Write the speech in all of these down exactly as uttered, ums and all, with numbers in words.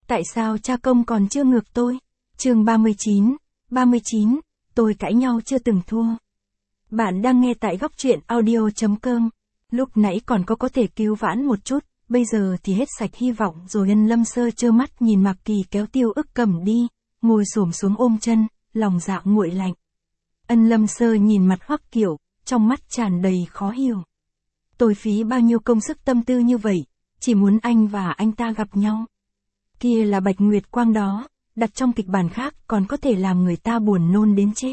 Tại sao cha công còn chưa ngược tôi? Chương ba mươi chín, ba mươi chín, tôi cãi nhau chưa từng thua. Bạn đang nghe tại góc truyện audio chấm com. Lúc nãy còn có có thể cứu vãn một chút, bây giờ thì hết sạch hy vọng rồi. Ân Lâm Sơ trơ mắt nhìn Mạc Kỳ kéo Tiêu Ức Cầm đi, ngồi xổm xuống ôm chân, lòng dạ nguội lạnh. Ân Lâm Sơ nhìn mặt Hoắc Kiệu, trong mắt tràn đầy khó hiểu. Tôi phí bao nhiêu công sức tâm tư như vậy, chỉ muốn anh và anh ta gặp nhau. Kia là Bạch Nguyệt Quang đó, đặt trong kịch bản khác còn có thể làm người ta buồn nôn đến chết.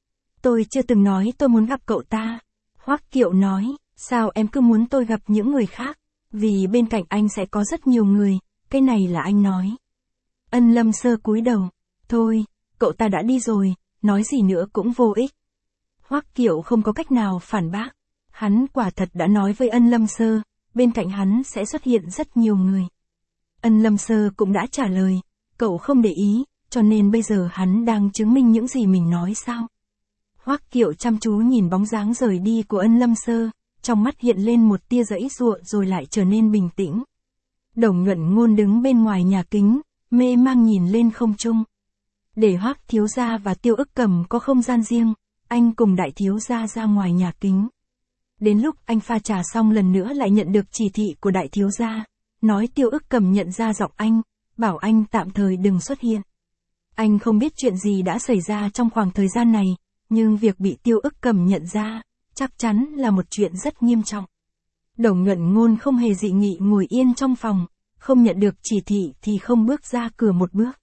Tôi chưa từng nói tôi muốn gặp cậu ta. Hoắc Kiệu nói, sao em cứ muốn tôi gặp những người khác? Vì bên cạnh anh sẽ có rất nhiều người, cái này là anh nói. Ân Lâm Sơ cúi đầu, thôi, cậu ta đã đi rồi, nói gì nữa cũng vô ích. Hoắc Kiệu không có cách nào phản bác. Hắn quả thật đã nói với Ân Lâm Sơ, bên cạnh hắn sẽ xuất hiện rất nhiều người. Ân Lâm Sơ cũng đã trả lời, cậu không để ý, cho nên bây giờ hắn đang chứng minh những gì mình nói sao? Hoắc Kiệu chăm chú nhìn bóng dáng rời đi của Ân Lâm Sơ, trong mắt hiện lên một tia giãy giụa rồi lại trở nên bình tĩnh. Đồng Nhuận Ngôn đứng bên ngoài nhà kính, mê mang nhìn lên không trung. Để Hoắc thiếu gia và Tiêu Ức Cầm có không gian riêng, anh cùng đại thiếu gia ra ngoài nhà kính. Đến lúc anh pha trà xong lần nữa lại nhận được chỉ thị của đại thiếu gia, nói Tiêu Ức Cầm nhận ra giọng anh, bảo anh tạm thời đừng xuất hiện. Anh không biết chuyện gì đã xảy ra trong khoảng thời gian này, nhưng việc bị Tiêu Ức Cầm nhận ra, chắc chắn là một chuyện rất nghiêm trọng. Đồng Nhuận Ngôn không hề dị nghị ngồi yên trong phòng, không nhận được chỉ thị thì không bước ra cửa một bước.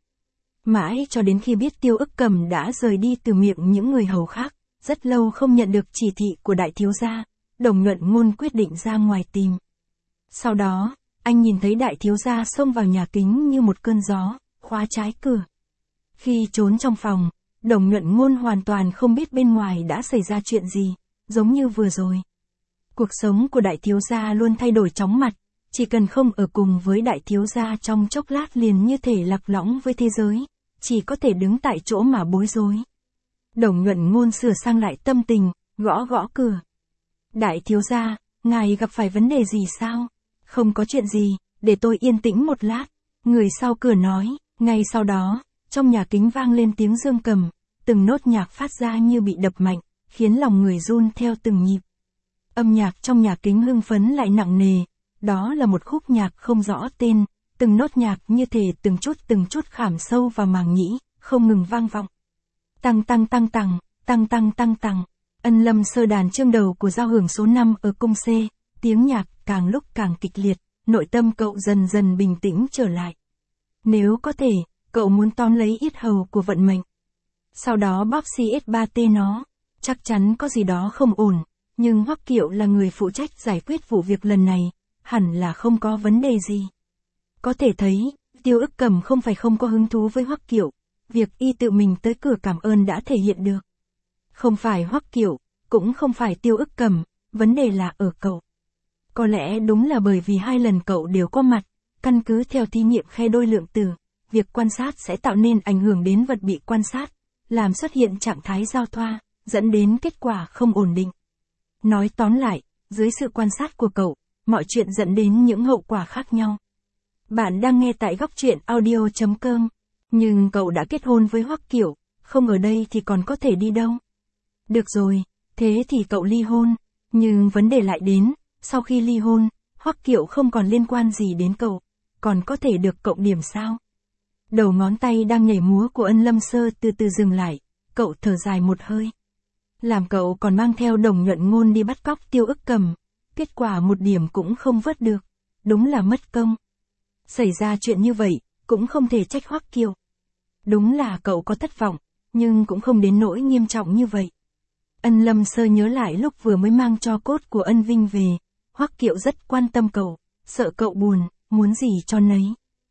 Mãi cho đến khi biết Tiêu Ức Cầm đã rời đi từ miệng những người hầu khác, rất lâu không nhận được chỉ thị của đại thiếu gia, Đồng Nhuận Ngôn quyết định ra ngoài tìm. Sau đó, anh nhìn thấy đại thiếu gia xông vào nhà kính như một cơn gió, khóa trái cửa. Khi trốn trong phòng, Đồng Nhuận Ngôn hoàn toàn không biết bên ngoài đã xảy ra chuyện gì, giống như vừa rồi. Cuộc sống của đại thiếu gia luôn thay đổi chóng mặt, chỉ cần không ở cùng với đại thiếu gia trong chốc lát liền như thể lạc lõng với thế giới, chỉ có thể đứng tại chỗ mà bối rối. Đồng Nhuận Ngôn sửa sang lại tâm tình, gõ gõ cửa. Đại thiếu gia, ngài gặp phải vấn đề gì sao? Không có chuyện gì, để tôi yên tĩnh một lát. Người sau cửa nói, ngay sau đó, trong nhà kính vang lên tiếng dương cầm, từng nốt nhạc phát ra như bị đập mạnh, khiến lòng người run theo từng nhịp. Âm nhạc trong nhà kính hưng phấn lại nặng nề, đó là một khúc nhạc không rõ tên, từng nốt nhạc như thể từng chút từng chút khảm sâu vào màng nhĩ, không ngừng vang vọng. Tăng tăng tăng tăng, tăng tăng tăng tăng. Ân Lâm Sơ đàn chương đầu của giao hưởng số năm ở cung C, tiếng nhạc càng lúc càng kịch liệt, nội tâm cậu dần dần bình tĩnh trở lại. Nếu có thể, cậu muốn tóm lấy yết hầu của vận mệnh. Sau đó bóp xê ét ba tê nó, chắc chắn có gì đó không ổn, nhưng Hoắc Kiệu là người phụ trách giải quyết vụ việc lần này, hẳn là không có vấn đề gì. Có thể thấy, Tiêu Ức Cầm không phải không có hứng thú với Hoắc Kiệu, việc y tự mình tới cửa cảm ơn đã thể hiện được. Không phải Hoắc Kiệu, cũng không phải Tiêu Ức Cầm, vấn đề là ở cậu. Có lẽ đúng là bởi vì hai lần cậu đều có mặt, căn cứ theo thí nghiệm khe đôi lượng tử, việc quan sát sẽ tạo nên ảnh hưởng đến vật bị quan sát, làm xuất hiện trạng thái giao thoa, dẫn đến kết quả không ổn định. Nói tóm lại, dưới sự quan sát của cậu, mọi chuyện dẫn đến những hậu quả khác nhau. Bạn đang nghe tại góc truyện audio chấm com, nhưng cậu đã kết hôn với Hoắc Kiệu, không ở đây thì còn có thể đi đâu. Được rồi, thế thì cậu ly hôn, nhưng vấn đề lại đến, sau khi ly hôn, Hoắc Kiệu không còn liên quan gì đến cậu, còn có thể được cậu điểm sao? Đầu ngón tay đang nhảy múa của Ân Lâm Sơ từ từ dừng lại, cậu thở dài một hơi. Làm cậu còn mang theo Đồng Nhuận Ngôn đi bắt cóc Tiêu Ức Cầm, kết quả một điểm cũng không vớt được, đúng là mất công. Xảy ra chuyện như vậy, cũng không thể trách Hoắc Kiệu. Đúng là cậu có thất vọng, nhưng cũng không đến nỗi nghiêm trọng như vậy. Ân Lâm Sơ nhớ lại lúc vừa mới mang tro cốt của Ân Vinh về, Hoắc Kiệu rất quan tâm cậu, sợ cậu buồn, muốn gì cho nấy.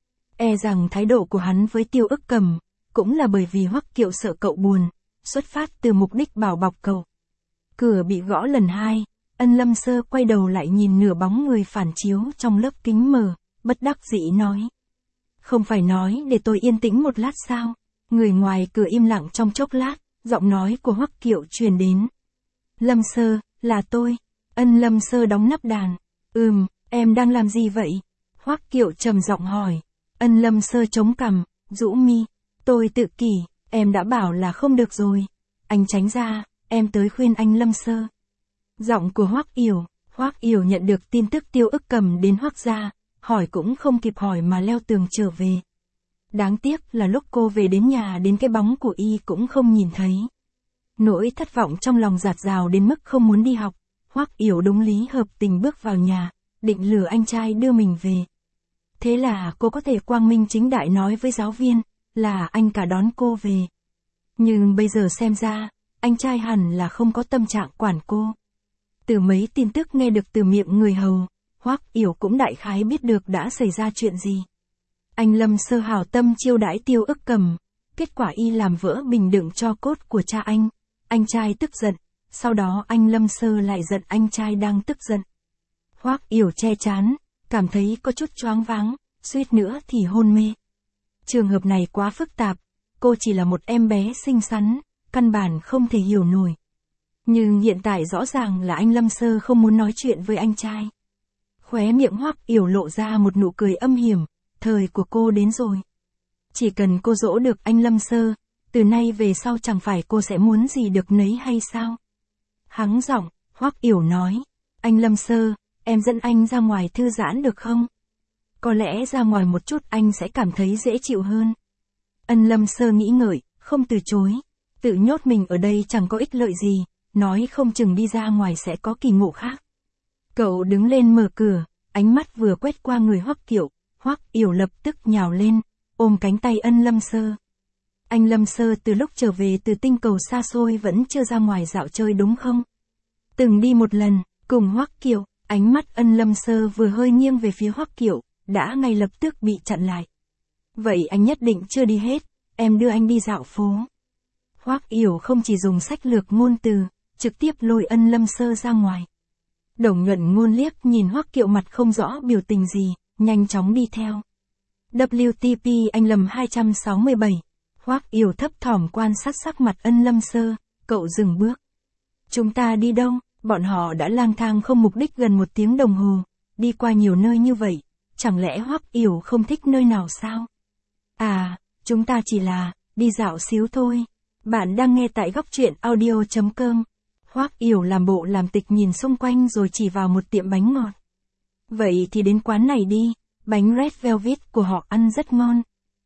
E rằng thái độ của hắn với Tiêu Ức Cầm, cũng là bởi vì Hoắc Kiệu sợ cậu buồn, xuất phát từ mục đích bảo bọc cậu. Cửa bị gõ lần hai, Ân Lâm Sơ quay đầu lại nhìn nửa bóng người phản chiếu trong lớp kính mờ, bất đắc dĩ nói. Không phải nói để tôi yên tĩnh một lát sao? Người ngoài cửa im lặng trong chốc lát, giọng nói của Hoắc Kiệu truyền đến. Lâm Sơ, là tôi. Ân Lâm Sơ đóng nắp đàn. Ừm, em đang làm gì vậy? Hoắc Kiệu trầm giọng hỏi. Ân Lâm Sơ chống cằm, rũ mi. Tôi tự kỷ, em đã bảo là không được rồi. Anh tránh ra, em tới khuyên anh Lâm Sơ. Giọng của Hoắc Yểu. Hoắc Yểu nhận được tin tức Tiêu Ức Cầm đến Hoắc gia, hỏi cũng không kịp hỏi mà leo tường trở về. Đáng tiếc là lúc cô về đến nhà đến cái bóng của y cũng không nhìn thấy. Nỗi thất vọng trong lòng dạt dào đến mức không muốn đi học, Hoắc Yểu đúng lý hợp tình bước vào nhà, định lừa anh trai đưa mình về. Thế là cô có thể quang minh chính đại nói với giáo viên, là anh cả đón cô về. Nhưng bây giờ xem ra, anh trai hẳn là không có tâm trạng quản cô. Từ mấy tin tức nghe được từ miệng người hầu, Hoắc Yểu cũng đại khái biết được đã xảy ra chuyện gì. Anh Lâm Sơ hảo tâm chiêu đãi Tiêu Ức Cầm, kết quả y làm vỡ bình đựng tro cốt của cha anh. Anh trai tức giận, sau đó anh Lâm Sơ lại giận anh trai đang tức giận. Hoắc Yểu che chán, cảm thấy có chút choáng váng, suýt nữa thì hôn mê. Trường hợp này quá phức tạp, cô chỉ là một em bé xinh xắn, căn bản không thể hiểu nổi. Nhưng hiện tại rõ ràng là anh Lâm Sơ không muốn nói chuyện với anh trai. Khóe miệng Hoắc Yểu lộ ra một nụ cười âm hiểm, thời của cô đến rồi. Chỉ cần cô dỗ được anh Lâm Sơ, từ nay về sau chẳng phải cô sẽ muốn gì được nấy hay sao? Hắng giọng, Hoắc Yểu nói, anh Lâm Sơ, em dẫn anh ra ngoài thư giãn được không? Có lẽ ra ngoài một chút anh sẽ cảm thấy dễ chịu hơn. Ân Lâm Sơ nghĩ ngợi, không từ chối. Tự nhốt mình ở đây chẳng có ích lợi gì, nói không chừng đi ra ngoài sẽ có kỳ ngộ khác. Cậu đứng lên mở cửa, ánh mắt vừa quét qua người Hoắc Yểu, Hoắc Yểu lập tức nhào lên, ôm cánh tay Ân Lâm Sơ. Anh Lâm Sơ từ lúc trở về từ tinh cầu xa xôi vẫn chưa ra ngoài dạo chơi đúng không? Từng đi một lần, cùng Hoắc Yểu, ánh mắt Ân Lâm Sơ vừa hơi nghiêng về phía Hoắc Yểu, đã ngay lập tức bị chặn lại. Vậy anh nhất định chưa đi hết, em đưa anh đi dạo phố. Hoắc Yểu không chỉ dùng sách lược ngôn từ, trực tiếp lôi Ân Lâm Sơ ra ngoài. Đồng Nhuận Ngôn liếc nhìn Hoắc Yểu mặt không rõ biểu tình gì, nhanh chóng đi theo. W T P anh lầm hai trăm sáu mươi bảy. Hoắc Yểu thấp thỏm quan sát sắc mặt Ân Lâm Sơ, cậu dừng bước. Chúng ta đi đâu? Bọn họ đã lang thang không mục đích gần một tiếng đồng hồ, đi qua nhiều nơi như vậy, chẳng lẽ Hoắc Yểu không thích nơi nào sao? À, chúng ta chỉ là, đi dạo xíu thôi. Bạn đang nghe tại góc truyện audio chấm com. Hoắc Yểu làm bộ làm tịch nhìn xung quanh rồi chỉ vào một tiệm bánh ngọt. Vậy thì đến quán này đi, bánh Red Velvet của họ ăn rất ngon.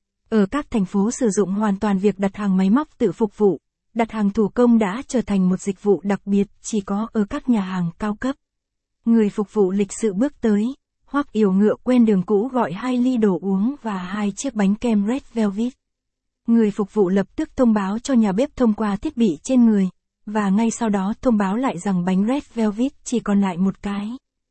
Ở các thành phố sử dụng hoàn toàn việc đặt hàng máy móc tự phục vụ, đặt hàng thủ công đã trở thành một dịch vụ đặc biệt chỉ có ở các nhà hàng cao cấp. Người phục vụ lịch sự bước tới, Hoắc Yểu ngựa quen đường cũ gọi hai ly đồ uống và hai chiếc bánh kem Red Velvet. Người phục vụ lập tức thông báo cho nhà bếp thông qua thiết bị trên người, và ngay sau đó thông báo lại rằng bánh Red Velvet chỉ còn lại một cái.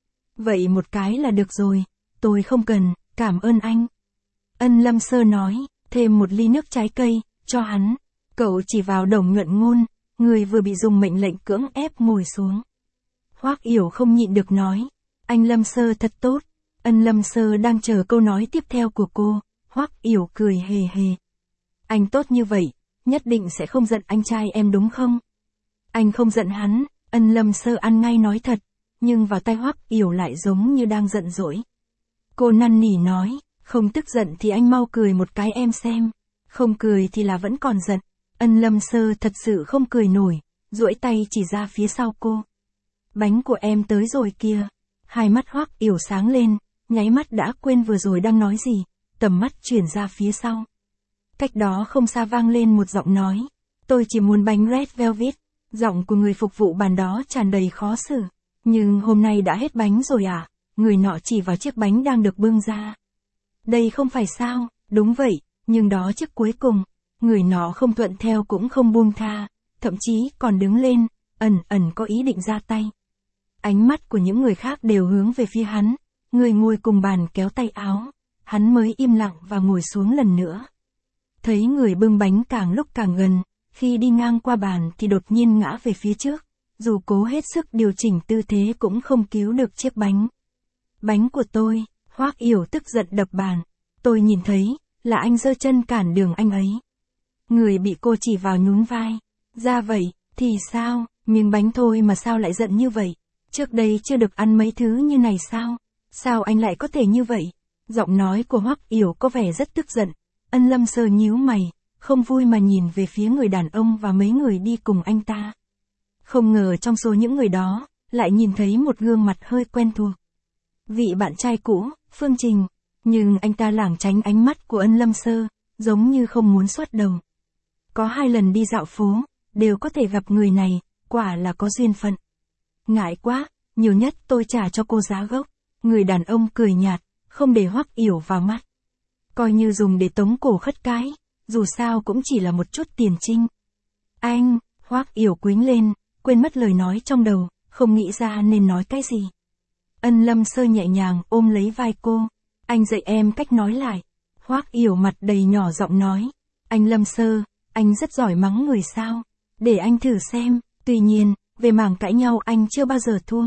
Vậy một cái là được rồi, tôi không cần, cảm ơn anh. Ân Lâm Sơ nói, thêm một ly nước trái cây, cho hắn. Cậu chỉ vào Đồng Nhuận Ngôn, người vừa bị dùng mệnh lệnh cưỡng ép ngồi xuống. Hoắc Yểu không nhịn được nói, anh Lâm Sơ thật tốt. Ân Lâm Sơ đang chờ câu nói tiếp theo của cô, Hoắc Yểu cười hề hề. Anh tốt như vậy, nhất định sẽ không giận anh trai em đúng không? Anh không giận hắn, Ân Lâm Sơ ăn ngay nói thật, nhưng vào tai Hoắc Yểu lại giống như đang giận dỗi. Cô năn nỉ nói, không tức giận thì anh mau cười một cái em xem, không cười thì là vẫn còn giận. Ân Lâm Sơ thật sự không cười nổi, duỗi tay chỉ ra phía sau cô. Bánh của em tới rồi kìa. Hai mắt Hoắc Yểu sáng lên, nháy mắt đã quên vừa rồi đang nói gì, tầm mắt chuyển ra phía sau. Cách đó không xa vang lên một giọng nói, tôi chỉ muốn bánh Red Velvet. Giọng của người phục vụ bàn đó tràn đầy khó xử. Nhưng hôm nay đã hết bánh rồi à? Người nọ chỉ vào chiếc bánh đang được bưng ra. Đây không phải sao? Đúng vậy, nhưng đó chiếc cuối cùng. Người nọ không thuận theo cũng không buông tha, thậm chí còn đứng lên, ẩn ẩn có ý định ra tay. Ánh mắt của những người khác đều hướng về phía hắn. Người ngồi cùng bàn kéo tay áo. Hắn mới im lặng và ngồi xuống lần nữa. Thấy người bưng bánh càng lúc càng gần. Khi đi ngang qua bàn thì đột nhiên ngã về phía trước, dù cố hết sức điều chỉnh tư thế cũng không cứu được chiếc bánh. Bánh của tôi, Hoắc Yểu tức giận đập bàn. Tôi nhìn thấy, là anh giơ chân cản đường anh ấy. Người bị cô chỉ vào nhún vai. Ra vậy, thì sao, miếng bánh thôi mà sao lại giận như vậy? Trước đây chưa được ăn mấy thứ như này sao? Sao anh lại có thể như vậy? Giọng nói của Hoắc Yểu có vẻ rất tức giận. Ân Lâm Sơ nhíu mày, không vui mà nhìn về phía người đàn ông và mấy người đi cùng anh ta. Không ngờ trong số những người đó, lại nhìn thấy một gương mặt hơi quen thuộc. Vị bạn trai cũ, Phương Trình. Nhưng anh ta lảng tránh ánh mắt của Ân Lâm Sơ, giống như không muốn xuất đầu. Có hai lần đi dạo phố, đều có thể gặp người này, quả là có duyên phận. Ngại quá, nhiều nhất tôi trả cho cô giá gốc. Người đàn ông cười nhạt, không để Hoắc Yểu vào mắt. Coi như dùng để tống cổ khất cái, dù sao cũng chỉ là một chút tiền trinh. Anh, Hoắc Yểu quýnh lên, quên mất lời nói trong đầu, không nghĩ ra nên nói cái gì. Ân Lâm Sơ nhẹ nhàng ôm lấy vai cô. Anh dạy em cách nói lại. Hoắc Yểu mặt đầy nhỏ giọng nói. Anh Lâm Sơ, anh rất giỏi mắng người sao? Để anh thử xem, tuy nhiên, về mảng cãi nhau anh chưa bao giờ thua.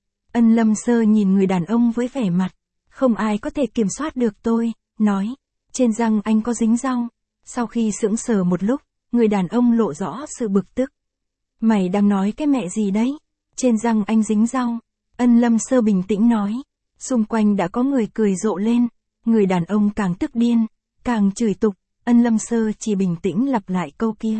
Ân Lâm Sơ nhìn người đàn ông với vẻ mặt. Không ai có thể kiểm soát được tôi, nói. Trên răng anh có dính rau. Sau khi sững sờ một lúc, người đàn ông lộ rõ sự bực tức. Mày đang nói cái mẹ gì đấy? Trên răng anh dính rau. Ân Lâm Sơ bình tĩnh nói. Xung quanh đã có người cười rộ lên. Người đàn ông càng tức điên, càng chửi tục. Ân Lâm Sơ chỉ bình tĩnh lặp lại câu kia.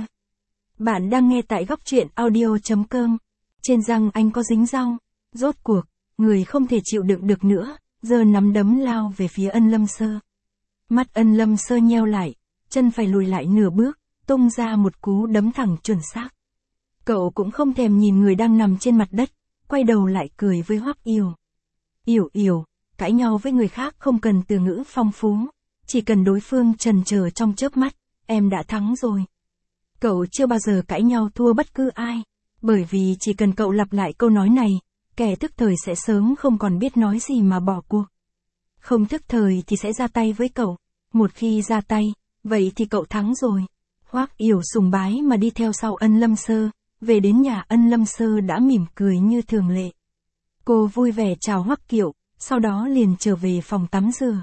Bạn đang nghe tại góc truyện audio chấm com. Trên răng anh có dính rau. Rốt cuộc, người không thể chịu đựng được nữa, giơ nắm đấm lao về phía Ân Lâm Sơ. Mắt Ân Lâm Sơ nheo lại, chân phải lùi lại nửa bước, tung ra một cú đấm thẳng chuẩn xác. Cậu cũng không thèm nhìn người đang nằm trên mặt đất, quay đầu lại cười với Hoắc Yểu. Yểu Yểu, cãi nhau với người khác không cần từ ngữ phong phú, chỉ cần đối phương chần chờ trong chớp mắt, em đã thắng rồi. Cậu chưa bao giờ cãi nhau thua bất cứ ai, bởi vì chỉ cần cậu lặp lại câu nói này, kẻ thức thời sẽ sớm không còn biết nói gì mà bỏ cuộc. Không thức thời thì sẽ ra tay với cậu, một khi ra tay, vậy thì cậu thắng rồi. Hoắc Yểu sùng bái mà đi theo sau Ân Lâm Sơ, về đến nhà Ân Lâm Sơ đã mỉm cười như thường lệ. Cô vui vẻ chào Hoắc Kiệu, sau đó liền trở về phòng tắm rửa.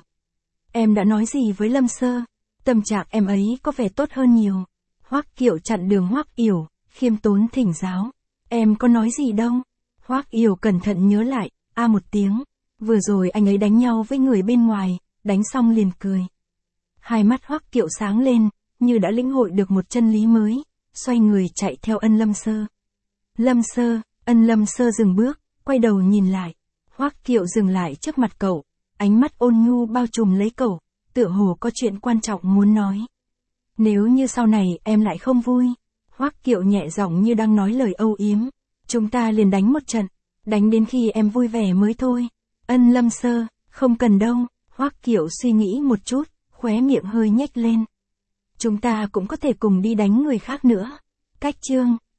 Em đã nói gì với Lâm Sơ? Tâm trạng em ấy có vẻ tốt hơn nhiều. Hoắc Kiệu chặn đường Hoắc Yểu, khiêm tốn thỉnh giáo. Em có nói gì đâu? Hoắc Yểu cẩn thận nhớ lại, a một tiếng. Vừa rồi anh ấy đánh nhau với người bên ngoài, đánh xong liền cười. Hai mắt Hoắc Kiệu sáng lên, như đã lĩnh hội được một chân lý mới, xoay người chạy theo Ân Lâm Sơ. Lâm Sơ, Ân Lâm Sơ dừng bước, quay đầu nhìn lại. Hoắc Kiệu dừng lại trước mặt cậu, ánh mắt ôn nhu bao trùm lấy cậu, tựa hồ có chuyện quan trọng muốn nói. Nếu như sau này em lại không vui, Hoắc Kiệu nhẹ giọng như đang nói lời âu yếm, chúng ta liền đánh một trận, đánh đến khi em vui vẻ mới thôi. Ân Lâm Sơ, không cần đâu. Hoắc Kiệu suy nghĩ một chút, khóe miệng hơi nhếch lên. Chúng ta cũng có thể cùng đi đánh người khác nữa. Cách chương